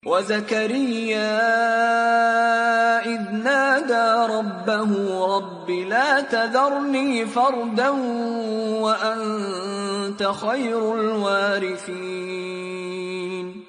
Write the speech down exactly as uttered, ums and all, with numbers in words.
وَزَكَرِيَّا إِذْ نَادَىٰ رَبَّهُ رَبِّ لَا تَذَرْنِي فَرْدًا وَأَنتَ خَيْرُ الْوَارِثِينَ